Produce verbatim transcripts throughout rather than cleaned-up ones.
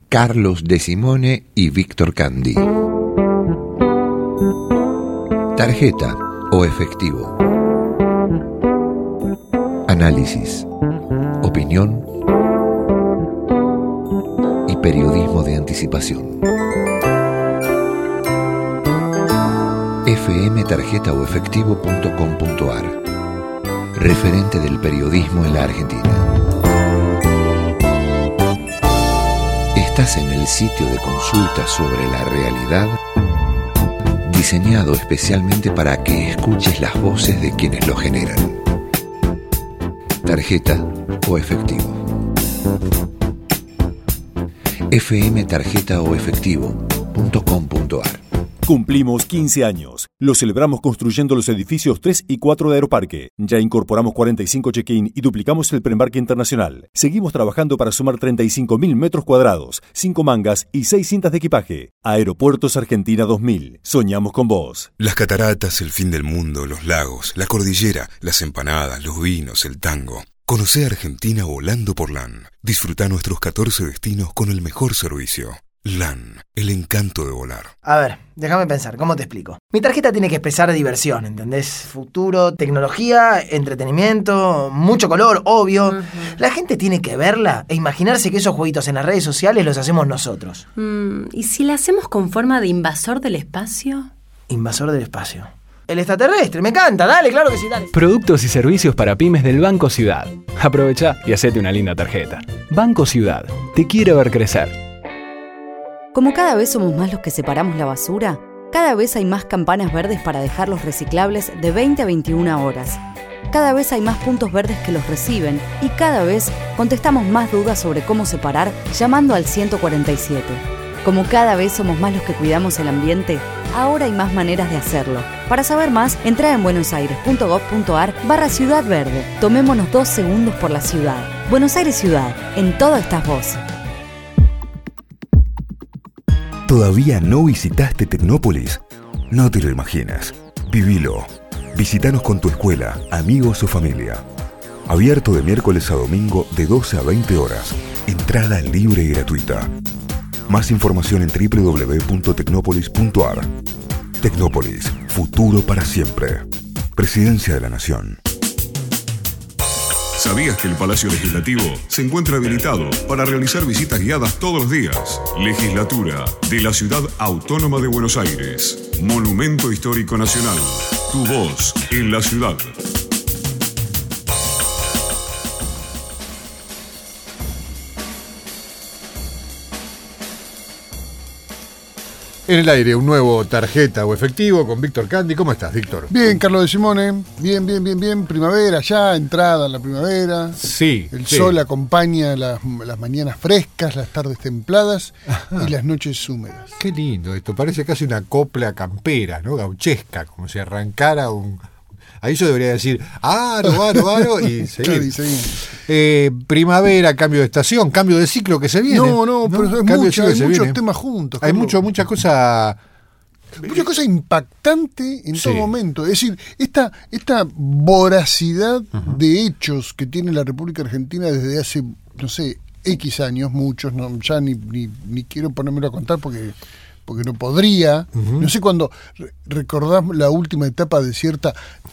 Carlos De Simone y Víctor Candy. Tarjeta o efectivo. Análisis, opinión y periodismo de anticipación. f m tarjeta o efectivo punto com punto a r. Referente del periodismo en la Argentina. Estás en el sitio de consulta sobre la realidad, diseñado especialmente para que escuches las voces de quienes lo generan. Tarjeta o efectivo. f m tarjeta o efectivo punto com punto a r. Cumplimos quince años. Lo celebramos construyendo los edificios tres y cuatro de Aeroparque. Ya incorporamos cuarenta y cinco check-in y duplicamos el preembarque internacional. Seguimos trabajando para sumar treinta y cinco mil metros cuadrados, cinco mangas y seis cintas de equipaje. Aeropuertos Argentina dos mil. Soñamos con vos. Las cataratas, el fin del mundo, los lagos, la cordillera, las empanadas, los vinos, el tango. Conocé Argentina volando por LAN. Disfruta nuestros catorce destinos con el mejor servicio. LAN, el encanto de volar. A ver, déjame pensar, ¿cómo te explico? Mi tarjeta tiene que expresar diversión, ¿entendés? Futuro, tecnología, entretenimiento, mucho color, obvio. Uh-huh. La gente tiene que verla e imaginarse que esos jueguitos en las redes sociales los hacemos nosotros. Mm, ¿y si la hacemos con forma de invasor del espacio? Invasor del espacio. El extraterrestre, me encanta, dale, claro que sí, dale. Productos y servicios para pymes del Banco Ciudad. Aprovecha y hacete una linda tarjeta. Banco Ciudad, te quiere ver crecer. Como cada vez somos más los que separamos la basura, cada vez hay más campanas verdes para dejar los reciclables de veinte a veintiuna horas. Cada vez hay más puntos verdes que los reciben y cada vez contestamos más dudas sobre cómo separar llamando al ciento cuarenta y siete. Como cada vez somos más los que cuidamos el ambiente, ahora hay más maneras de hacerlo. Para saber más, entra en buenosaires.gov.ar barra Ciudad Verde. Tomémonos dos segundos por la ciudad. Buenos Aires Ciudad, en todo estás vos. ¿Todavía no visitaste Tecnópolis? No te lo imaginas. Vivilo. Visítanos con tu escuela, amigos o familia. Abierto de miércoles a domingo de doce a veinte horas. Entrada libre y gratuita. Más información en doble u doble u doble u punto tecnópolis punto a r. Tecnópolis, futuro para siempre. Presidencia de la Nación. ¿Sabías que el Palacio Legislativo se encuentra habilitado para realizar visitas guiadas todos los días? Legislatura de la Ciudad Autónoma de Buenos Aires. Monumento Histórico Nacional. Tu voz en la ciudad. En el aire, un nuevo tarjeta o efectivo con Víctor Candy. ¿Cómo estás, Víctor? Bien, Carlos De Simone. Bien, bien, bien, bien. Primavera ya, entrada en la primavera. Sí. El sí. sol acompaña las, las mañanas frescas, las tardes templadas Ajá. y las noches húmedas. Qué lindo esto. Parece casi una copla campera, ¿no? Gauchesca, como si arrancara un... Ahí yo debería decir, aro, aro, aro, y seguir. Sí, sí. Eh, primavera, cambio de estación, cambio de ciclo que se viene. No, no, ¿no? pero es mucho, hay muchos viene. temas juntos. Hay mucho, mucha cosa... Mucha cosa impactante en sí. todo momento. Es decir, esta, esta voracidad uh-huh. de hechos que tiene la República Argentina desde hace, no sé, X años, muchos, no, ya ni, ni, ni quiero ponérmelo a contar porque... porque no podría, uh-huh. no sé cuándo re- recordamos la última etapa de cierta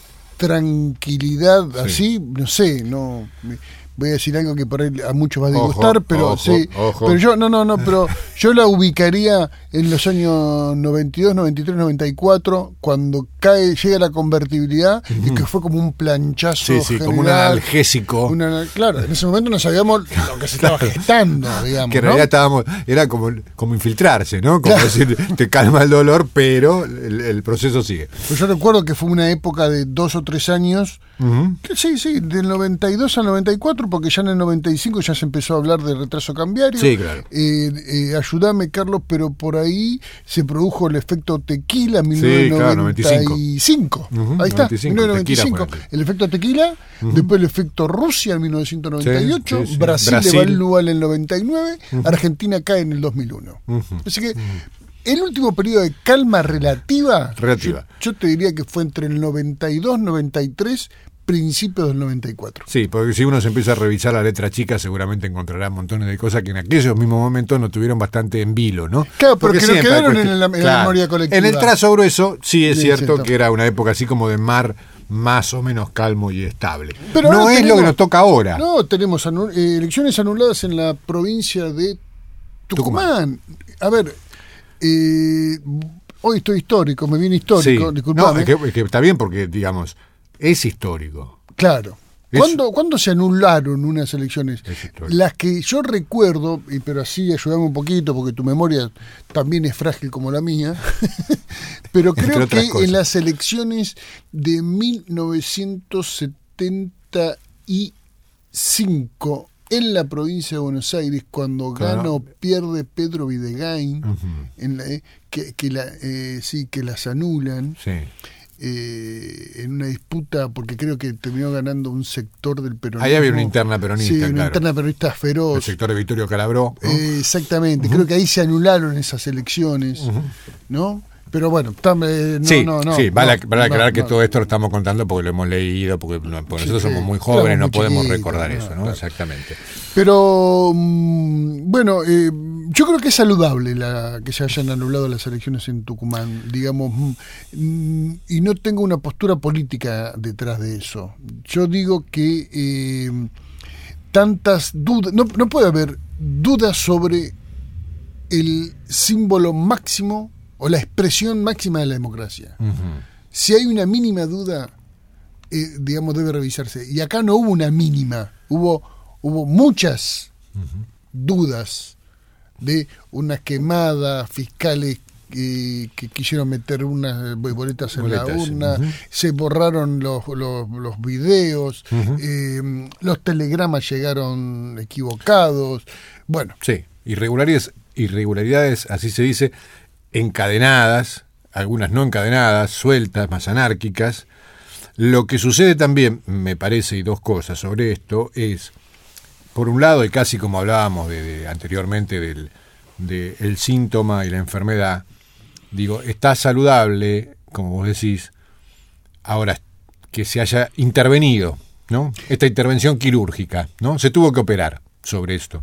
tranquilidad, sí. así, no sé, no me, voy a decir algo que por ahí a muchos va a disgustar, ojo, pero ojo, sí, ojo. pero yo, no, no, no, pero yo la ubicaría en los años noventa y dos, noventa y tres, noventa y cuatro, cuando cae, llega la convertibilidad, uh-huh. y que fue como un planchazo sí, sí, general, como un analgésico. Una, claro, en ese momento no sabíamos lo que se estaba gestando, digamos. Que en ¿no? realidad estábamos, era como, como infiltrarse, ¿no? Como claro. decir, te calma el dolor, pero el, el proceso sigue. Pues yo recuerdo que fue una época de dos o tres años, uh-huh. que sí, sí, del noventa y dos al noventa y cuatro, porque ya en el noventa y cinco ya se empezó a hablar de retraso cambiario. Sí, claro. Eh, eh, ayúdame, Carlos, pero por ahí se produjo el efecto tequila en mil novecientos noventa y cinco. Sí, claro, noventa y cinco. Uh-huh, ahí está, noventa y cinco, mil novecientos noventa y cinco. Tequila, el efecto tequila, uh-huh. después el efecto Rusia en mil novecientos noventa y ocho, sí, sí, sí. Brasil, Brasil devalúa en el noventa y nueve, uh-huh. Argentina cae en el dos mil uno. Uh-huh. Así que... Uh-huh. El último periodo de calma relativa, relativa. Yo, yo te diría que fue entre el noventa y dos, noventa y tres, principios del noventa y cuatro. Sí, porque si uno se empieza a revisar la letra chica, seguramente encontrará montones de cosas que en aquellos mismos momentos no tuvieron bastante en vilo, ¿no? Claro, pero porque que no quedaron cuestión, en la, en claro, la memoria colectiva. En el trazo grueso, sí es Sí, cierto, cierto que era una época así como de mar más o menos calmo y estable. Pero no es tenemos, lo que nos toca ahora. No, tenemos anu- eh, elecciones anuladas en la provincia de Tucumán. Tucumán. A ver, eh, hoy estoy histórico, me viene histórico, Sí. disculpame. No, es que, es que está bien porque, digamos, es histórico. Claro. ¿Cuándo, ¿Cuándo se anularon unas elecciones? Las que yo recuerdo, y pero así ayúdame un poquito porque tu memoria también es frágil como la mía, pero creo que cosas. En las elecciones de mil novecientos setenta y cinco en la provincia de Buenos Aires, cuando claro. gana o pierde Pedro Videgain, uh-huh. en la, eh, que, que, la, eh, sí, que las anulan. Sí. Eh, en una disputa, porque creo que terminó ganando un sector del peronismo. Ahí había una interna peronista. Sí, una claro. interna peronista feroz. El sector de Vittorio Calabró, ¿no? Eh, exactamente, uh-huh. creo que ahí se anularon esas elecciones, uh-huh. ¿no? Pero bueno, tam, eh, no, sí, no, no. sí, vale, no, vale aclarar no, que no. todo esto lo estamos contando porque lo hemos leído, porque, porque sí, nosotros somos muy jóvenes, claro, no podemos chiquito, recordar no, eso, ¿no? Claro. Exactamente. Pero, mmm, bueno, eh, yo creo que es saludable la que se hayan anulado las elecciones en Tucumán, digamos, mmm, y no tengo una postura política detrás de eso. Yo digo que eh, tantas dudas, no, no puede haber dudas sobre el símbolo máximo o la expresión máxima de la democracia. Uh-huh. Si hay una mínima duda, eh, digamos, debe revisarse. Y acá no hubo una mínima, hubo, hubo muchas uh-huh. dudas de unas quemadas, fiscales eh, que quisieron meter unas boletas en boletas, la urna, uh-huh. se borraron los, los, los videos, uh-huh. eh, los telegramas llegaron equivocados. Bueno. Sí, irregularidades, irregularidades, así se dice, encadenadas, algunas no encadenadas, sueltas, más anárquicas. Lo que sucede también, me parece, y dos cosas sobre esto, es, por un lado, y casi como hablábamos de, de, anteriormente del de el síntoma y la enfermedad, digo, está saludable, como vos decís, ahora que se haya intervenido, ¿no? Esta intervención quirúrgica, ¿no? Se tuvo que operar sobre esto.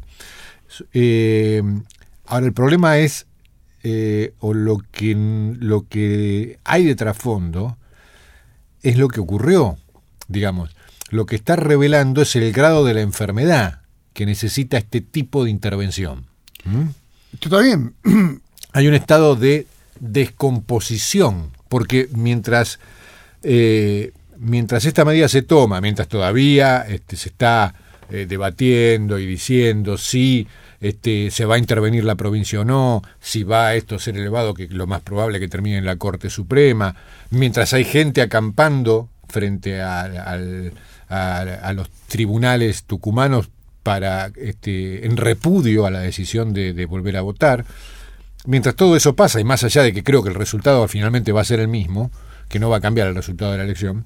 Eh, ahora, el problema es Eh, o lo que lo que hay de trasfondo es lo que ocurrió, digamos, lo que está revelando es el grado de la enfermedad que necesita este tipo de intervención. ¿Mm? Está bien. Hay un estado de descomposición, porque mientras eh, mientras esta medida se toma, mientras todavía este, se está eh, debatiendo y diciendo si Este, se va a intervenir la provincia o no, si va a esto ser elevado, que lo más probable que termine en la Corte Suprema, mientras hay gente acampando frente a, a, a, a los tribunales tucumanos para este, en repudio a la decisión de, de volver a votar, mientras todo eso pasa, y más allá de que creo que el resultado finalmente va a ser el mismo, que no va a cambiar el resultado de la elección,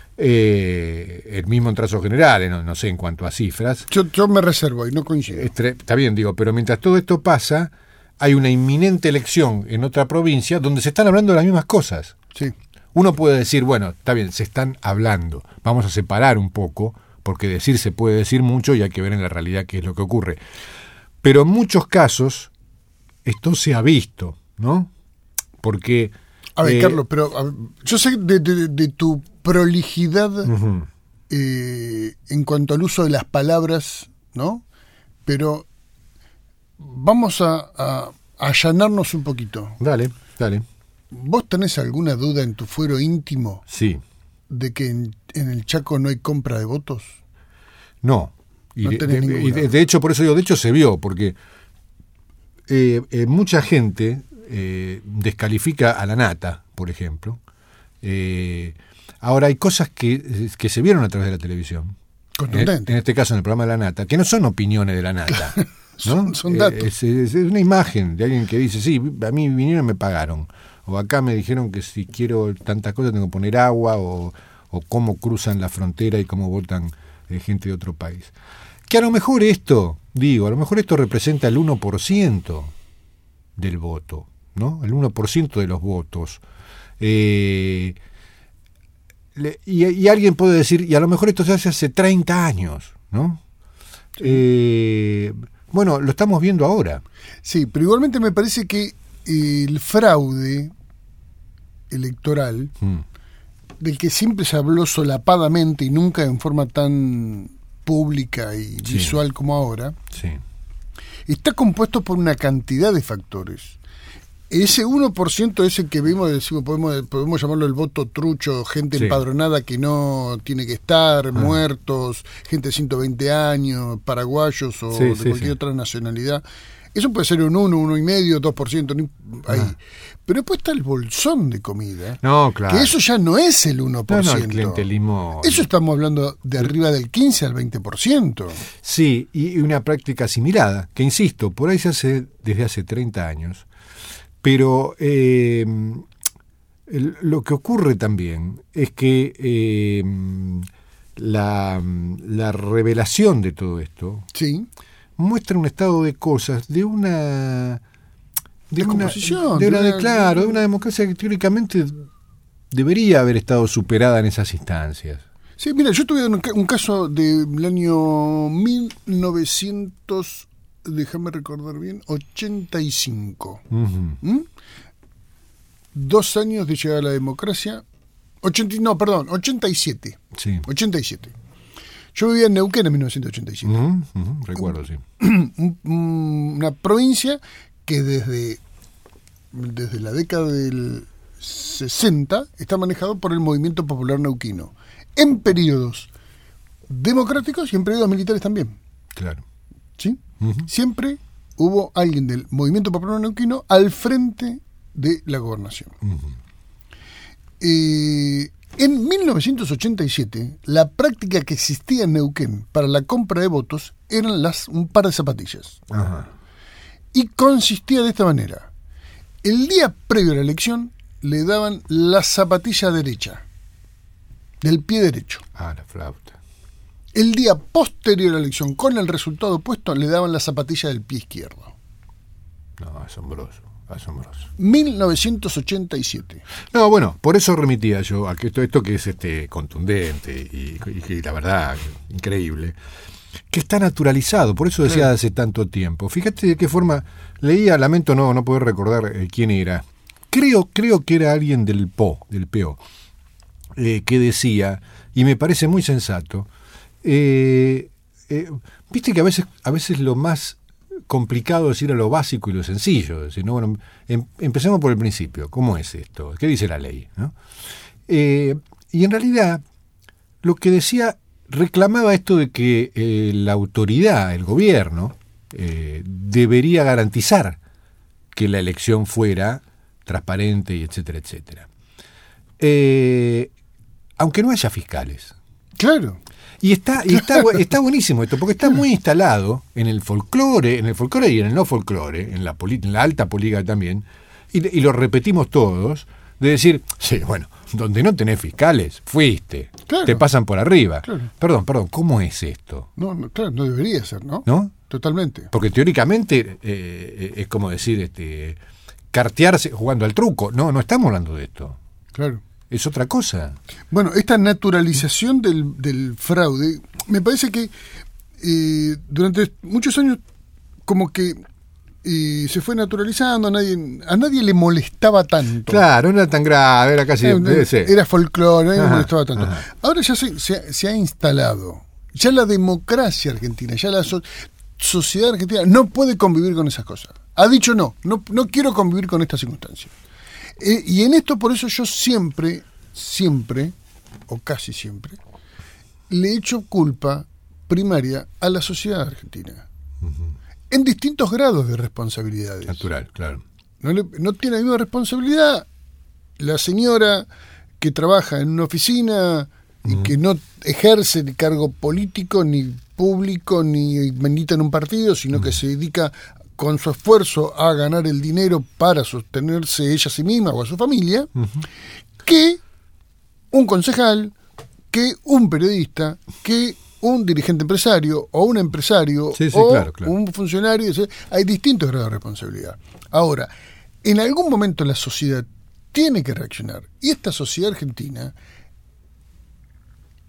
Eh, el mismo en trazos generales, no, no sé en cuanto a cifras. Yo, yo me reservo y no coincido. Estre- está bien, digo, pero mientras todo esto pasa, hay una inminente elección en otra provincia donde se están hablando de las mismas cosas. Sí. Uno puede decir, bueno, está bien, se están hablando, vamos a separar un poco, porque decir se puede decir mucho y hay que ver en la realidad qué es lo que ocurre. Pero en muchos casos esto se ha visto, ¿no? Porque... A ver, eh, Carlos, pero a ver, yo sé de, de, de tu prolijidad uh-huh. eh, en cuanto al uso de las palabras, ¿no? Pero vamos a, a, a allanarnos un poquito. Dale, dale. ¿Vos tenés alguna duda en tu fuero íntimo? Sí. ¿De que en, en el Chaco no hay compra de votos? No. Y, no de, tenés de, y ninguna. de, de hecho, por eso digo, de hecho se vio, porque eh, eh, mucha gente eh, descalifica a la nata, por ejemplo. Eh, ahora hay cosas que, que se vieron a través de la televisión. Contundente. En, en este caso, en el programa de la nata, que no son opiniones de la nata. ¿No? son, son datos. Eh, es, es, es una imagen de alguien que dice, sí, a mí vinieron y me pagaron. O acá me dijeron que si quiero tantas cosas tengo que poner agua, o, o cómo cruzan la frontera y cómo votan eh, gente de otro país. Que a lo mejor esto, digo, a lo mejor esto representa el uno por ciento del voto, ¿no? El uno por ciento de los votos. Eh, le, y, y alguien puede decir, y a lo mejor esto se hace hace treinta años, ¿no? Sí. Eh, bueno, lo estamos viendo ahora. Sí, pero igualmente me parece que el fraude electoral, mm. del que siempre se habló solapadamente y nunca en forma tan pública y sí. visual como ahora, sí. está compuesto por una cantidad de factores. Ese uno por ciento es el que vimos, decimos, podemos, podemos llamarlo el voto trucho, gente sí. empadronada que no tiene que estar, ah. muertos, gente de ciento veinte años, paraguayos o sí, de sí, cualquier sí. otra nacionalidad. Eso puede ser un uno, uno y medio, dos por ciento ahí. Ah. Pero después está el bolsón de comida. No, claro. Que eso ya no es el uno por ciento. No, no, el clientelismo. Eso estamos hablando de arriba del quince al veinte por ciento. Sí, y una práctica asimilada, que insisto, por ahí se hace desde hace treinta años. Pero eh, el, lo que ocurre también es que eh, la, la revelación de todo esto sí. muestra un estado de cosas de una de una, de una de, claro, de una democracia que teóricamente debería haber estado superada en esas instancias. Sí, mira, yo tuve un, un caso del año mil novecientos, déjame recordar bien, ochenta y cinco. Uh-huh. ¿Mm? Dos años de llegar a la democracia. ochenta, no, perdón, ochenta y siete. Sí. ochenta y siete. Yo vivía en Neuquén en mil novecientos ochenta y siete. Uh-huh, uh-huh, recuerdo, sí. Una provincia que desde, desde la década del sesenta está manejado por el Movimiento Popular Neuquino. En periodos democráticos y en periodos militares también. Claro. ¿Sí? Uh-huh. Siempre hubo alguien del Movimiento Popular Neuquino al frente de la gobernación. Uh-huh. Eh, en mil novecientos ochenta y siete, la práctica que existía en Neuquén para la compra de votos eran las un par de zapatillas. Uh-huh. Y consistía de esta manera. El día previo a la elección le daban la zapatilla derecha, del pie derecho. Ah, la flauta. El día posterior a la elección, con el resultado puesto, le daban la zapatilla del pie izquierdo. No, asombroso, asombroso. mil novecientos ochenta y siete. No, bueno, por eso remitía yo a que esto, esto que es este contundente y, y, y la verdad, increíble, que está naturalizado, por eso decía hace tanto tiempo. Fíjate de qué forma leía, lamento no, no poder recordar eh, quién era. Creo, creo que era alguien del P O, del P O, eh, que decía, y me parece muy sensato, Eh, eh, viste que a veces a veces lo más complicado es ir a lo básico y lo sencillo, es decir, ¿no? Bueno, em, empecemos por el principio. ¿Cómo es esto? ¿Qué dice la ley? ¿No? Eh, y en realidad lo que decía, reclamaba esto de que eh, la autoridad, el gobierno, eh, debería garantizar que la elección fuera transparente y etcétera, etcétera. Eh, aunque no haya fiscales. Claro. Y está y está está buenísimo esto, porque está muy instalado en el folclore, en el folclore y en el no folclore, en la, poli, en la alta política también, y, y lo repetimos todos, de decir, sí, bueno, donde no tenés fiscales, fuiste, claro. Te pasan por arriba. Claro. Perdón, perdón, ¿cómo es esto? No, no, claro, no debería ser, ¿no? ¿No? Totalmente. Porque teóricamente eh, es como decir, este, cartearse jugando al truco. No, no estamos hablando de esto. Claro. Es otra cosa. Bueno, esta naturalización del, del fraude, me parece que eh, durante muchos años como que eh, se fue naturalizando, a nadie, a nadie le molestaba tanto. Claro, no era tan grave, era casi... Era, era folclore, nadie le molestaba tanto. Ajá. Ahora ya se, se, se ha instalado, ya la democracia argentina, ya la so, sociedad argentina no puede convivir con esas cosas. Ha dicho no, no, no quiero convivir con esta circunstancia. Eh, y en esto, por eso yo siempre, siempre, o casi siempre, le echo culpa primaria a la sociedad argentina. Uh-huh. En distintos grados de responsabilidades. Natural, claro. No, le, no tiene la misma responsabilidad la señora que trabaja en una oficina uh-huh. y que no ejerce ni cargo político, ni público, ni milita en un partido, sino uh-huh. que se dedica con su esfuerzo a ganar el dinero para sostenerse ella a sí misma o a su familia, uh-huh. que un concejal, que un periodista, que un dirigente empresario o un empresario sí, sí, o claro, claro. un funcionario. Hay distintos grados de responsabilidad. Ahora, en algún momento la sociedad tiene que reaccionar, y esta sociedad argentina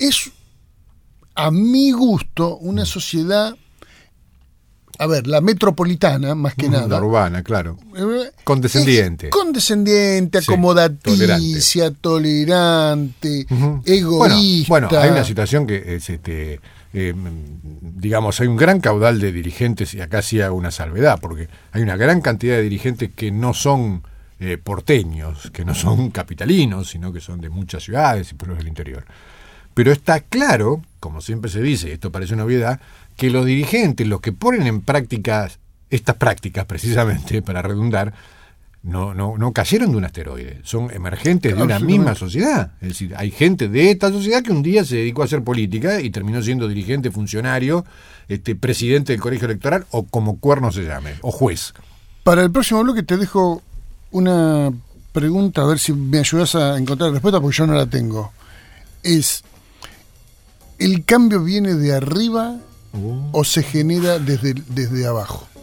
es, a mi gusto, una sociedad, a ver, la metropolitana, más que Mm, nada. La urbana, claro. eh, Condescendiente. es condescendiente, Sí, acomodaticia, tolerante, Ujú. egoísta. Bueno, bueno, hay una situación que es este. Eh, digamos, hay un gran caudal de dirigentes, y acá sí hago una salvedad, porque hay una gran cantidad de dirigentes que no son eh, porteños, que no son capitalinos, sino que son de muchas ciudades y pueblos del interior. Pero está claro, como siempre se dice, esto parece una obviedad, que los dirigentes, los que ponen en práctica estas prácticas, precisamente, para redundar, no, no, no cayeron de un asteroide, son emergentes de una misma sociedad. Es decir, hay gente de esta sociedad que un día se dedicó a hacer política y terminó siendo dirigente, funcionario, este, presidente del colegio electoral, o como cuerno se llame, o juez. Para el próximo bloque te dejo una pregunta, a ver si me ayudas a encontrar la respuesta, porque yo no la tengo. Es, ¿el cambio viene de arriba Uh. o se genera desde, desde abajo?